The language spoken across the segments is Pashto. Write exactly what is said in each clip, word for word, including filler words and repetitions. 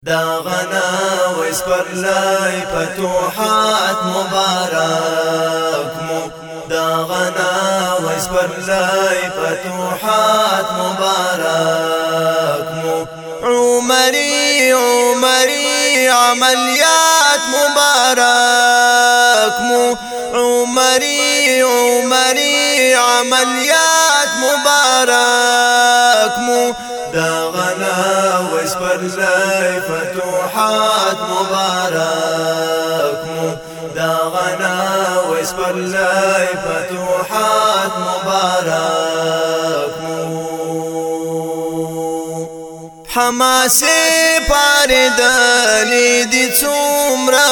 داغنا واسپرلای فتوحات مبارک مو داغنا واسپرلای فتوحات مبارک مو عمری عمری عملیات مبارک مو عمری عمری عملیات مبارک مو داغنا واسپرلای فتوحات مبارک مو داغنا واسپرلای فتوحات مبارک مو حماس پاردلی دی څومره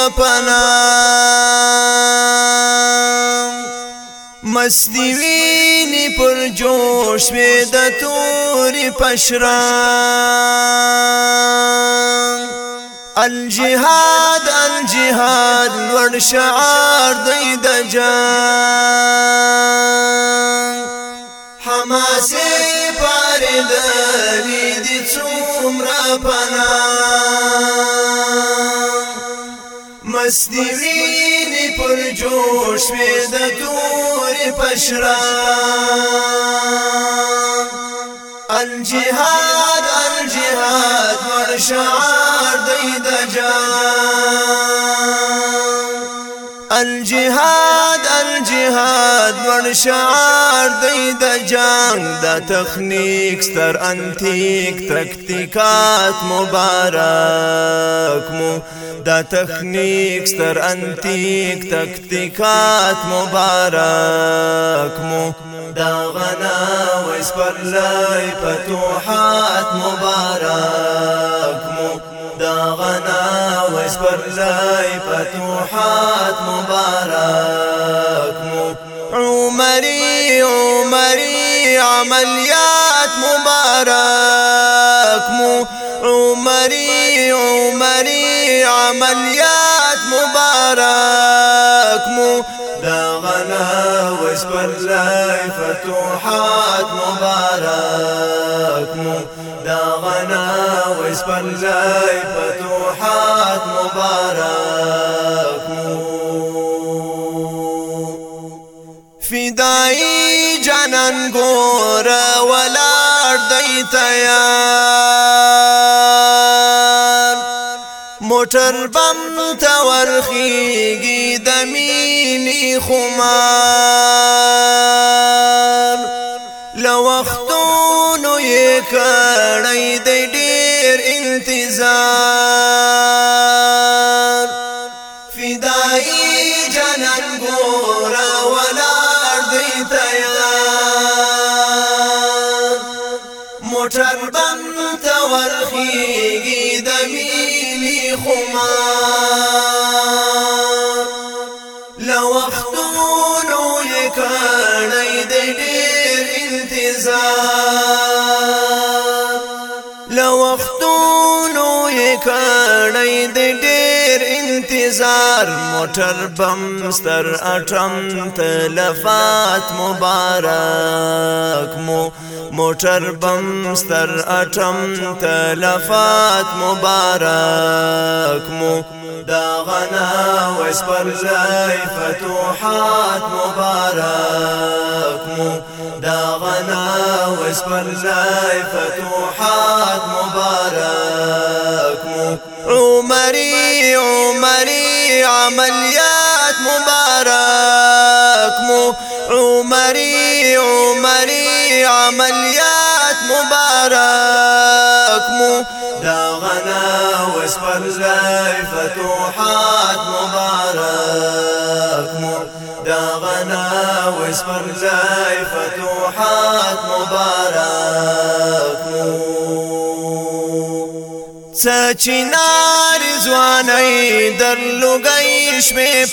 پناه مستی ویني پر جوش وې د تورې پشران الجهاد الجهاد لوړ شعار دی د جان حماس پاردلی دی څومره پناه مستی ویني پر جوش وې د تورې پشران الجهاد الجهاد ور شعار دی د جان الجهاد الجهاد ور شعار دی د جان دا تخنیک ستر انتیک تکتیکات مبارک مو دا تخنیک ستر انتیک تکتیکات مبارک مو داغنا واسپرلای فتوحات مبارک مو داغنا واسپرلای فتوحات مبارک مو عمری عمری عملیات مبارک مو عمری عمری عملیات مبارک مو داغنا واسپرلای فتوحات مبارک مو داغنا واسپرلای فتوحات مبارک مو فدای جانان ګور ولار دی تیار موټر بم تورخیږي د مینې خمار لوختونو یې کړی دی ډېر انتظار فدایي جانان ګوره ولاړ دی تیار موټر بم تورخیږي د مینې خمار لوختونو یې کړی دی ډېر انتظار لوختونو یې کړی دی ډېر انتظار موټر بم ستر اټم تلفات مبارک مو موټر بم ستر اټم تلفات مبارک مو داغنا واسپرلای فتوحات مبارک مو داغنا واسپرلای فتوحات مبارک مو عمری عمری عملیات مبارک مو عمری عمری عملیات مبارک مو داغنا واسپرلای فتوحات مبارک مو داغنا واسپرلای فتوحات مبارک مو سچنار زواني درلوګي شمه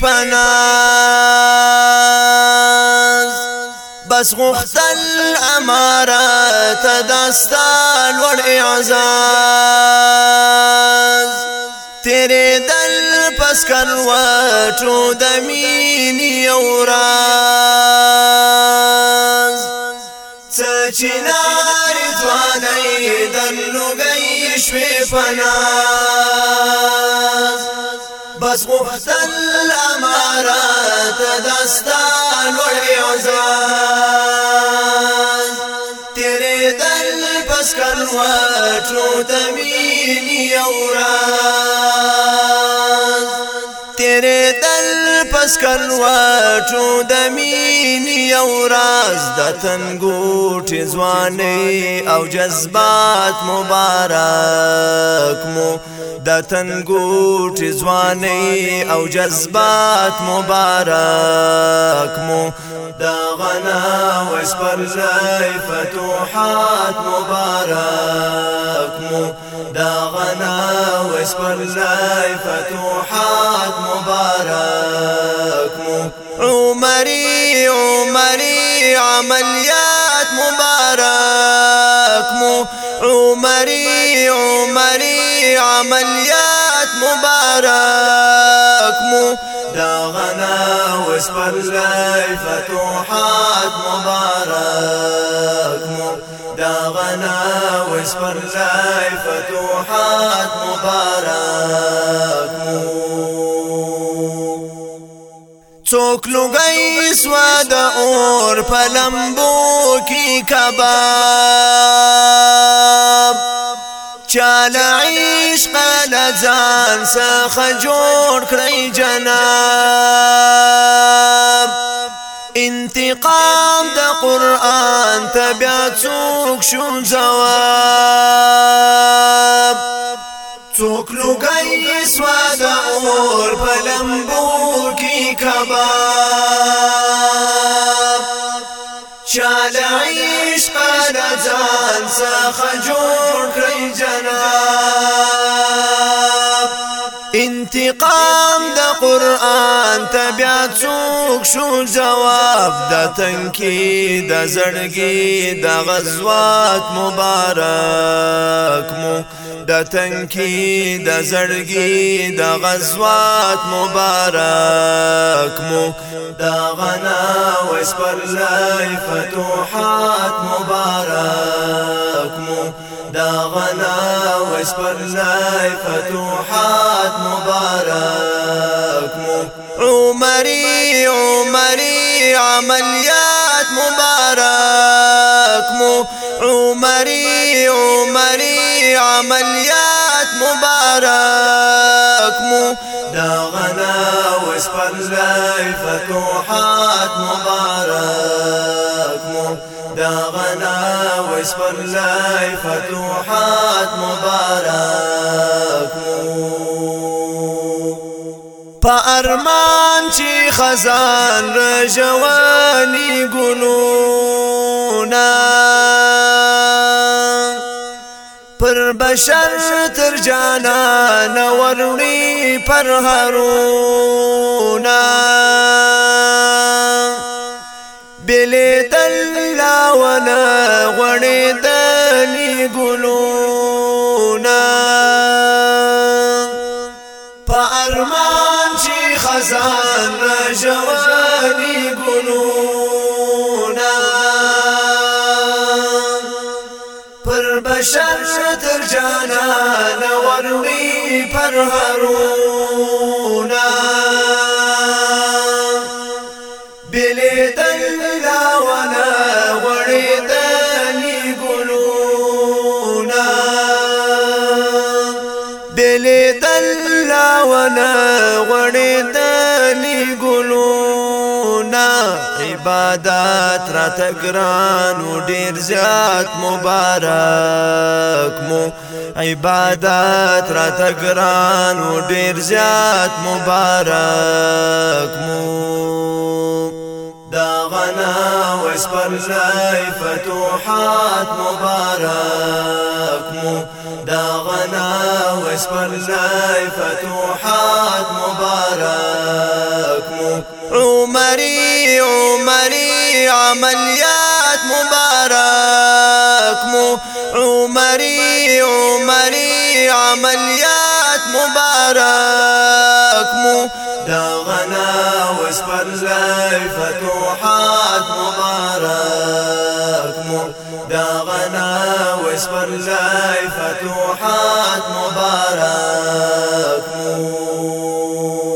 پناز بس غختل امارات دستال ور اعزاز تیرے دل پس کروټو د مینې اوراز سچنار زواني درلوګي شوي پناه بس غفتل امارات دستان والعزاز تیرے دل پس کروٹو دمینی اوراز تیرے دل پس کروٹو دمینی اوراز دتن گوٹ زوانی او جذبات مبارک مو دتن گوٹ زوانی او جذبات مبارک مو دا غنا واسپر زي فتوحات مبارك مو دا غنا واسپر زي فتوحات مبارك مو عمري عمري عمليات مبارك مو عمري عمري عمليات مبارك مو دا غنا واسپر زي فتوحات مبارك مو دا غنا واسپر زي فتوحات مبارك مو څوک لوګي سواد اور پلمبو کی کباب چال عشق لزان سخ جوړ کړی جناب انتقام د قرآن تبع څوک شو جواب څوک لوګي سواد اور پلمبو کی کباب چال عشق لزان سخ جوړ کړی جناب انتقام د قرآن تبع څوک شو جواب د تنکی د زړګي د غزوات مبارک مو د تنکی د زړګي د غزوات مبارک مو دا غنا واسپر زي فتوحات مبارك مو دا غنا واسپر زي فتوحات مبارك مو عمري عمري عمليات مبارك مو عمري عمري عمليات مبارك مو دا غنا واسپر زي فتوحات مبارك مو دا غنا واسپر زي فتوحات مبارك مو پا ارمان چی خزان رجوانی گلونا پر بشر تر جانان ورنی پر هرونا بلی دلاونا غنی دلی گلونا پا ارمان چی خزان رجوانی گلونا پر بشر تر جانان ورنی پر هرونا بلی دلاونا غنی دلی گلونا بلی دلاونا غنی دلی گلونا عبادات را تگران و دیر زیاد مبارک مو عبادات را تگران و دیر زیاد مبارک مو دا غنا واسپر زي فتوحات مبارك مو دا غنا واسپر زي فتوحات مبارك مو عمري عمري عمليات مبارك مو عمري عمري عمليات مبارك مو دا غنا واسپر زي فتوحات مبارك مو دا غنا واسپر زي فتوحات مبارك مو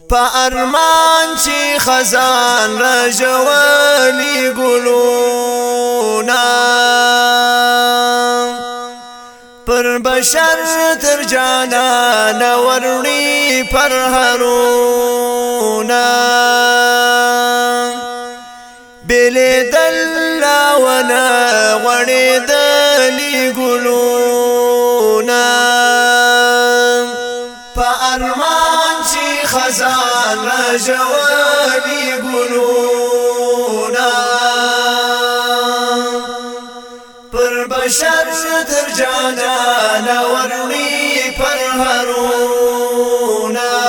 پا ارمان چی خزان رجوالی گلونا پر بشر تر جانان ورنی پر هرونا بلی دل ونا غنی دلی گلونا پا ارمان چی خزان رجوالی گلونا پر بشر تر جانان ورنی پر هرونا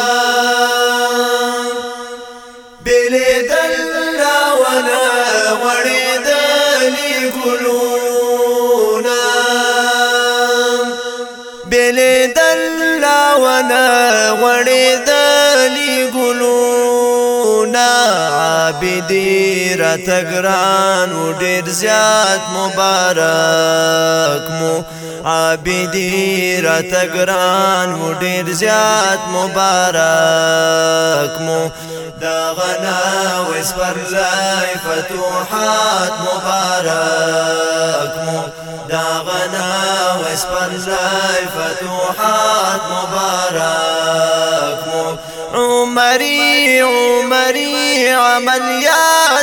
بلی دل ونا غنی دلی گلونا بلی دل ونا غنی دلی گلونا عابدی را تگران و دیر زیاد مبارک مو عابدی را تگران و دیر زیاد مبارک مو داغنا واسپر لای فتوحات مبارک مو داغنا واسپر لای فتوحات مبارک مو عمری عمری عملیات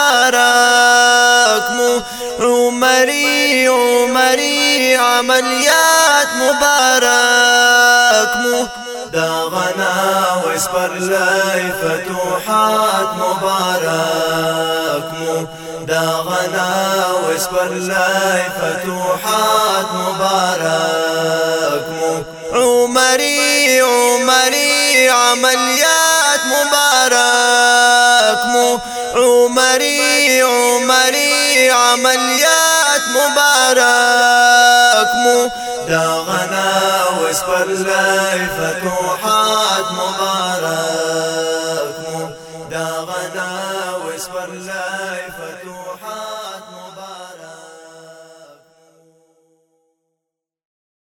مبارک مو عمری عمری عملیات مبارک مو داغنا واسپر لای فتوحات مبارک مو داغنا واسپر لای فتوحات مبارک مو عمری عمری عملیات مبارک مو عمری عمری عملیات مبارک مو داغنا واسپر لای فتوحات مبارک مو داغنا واسپر لای فتوحات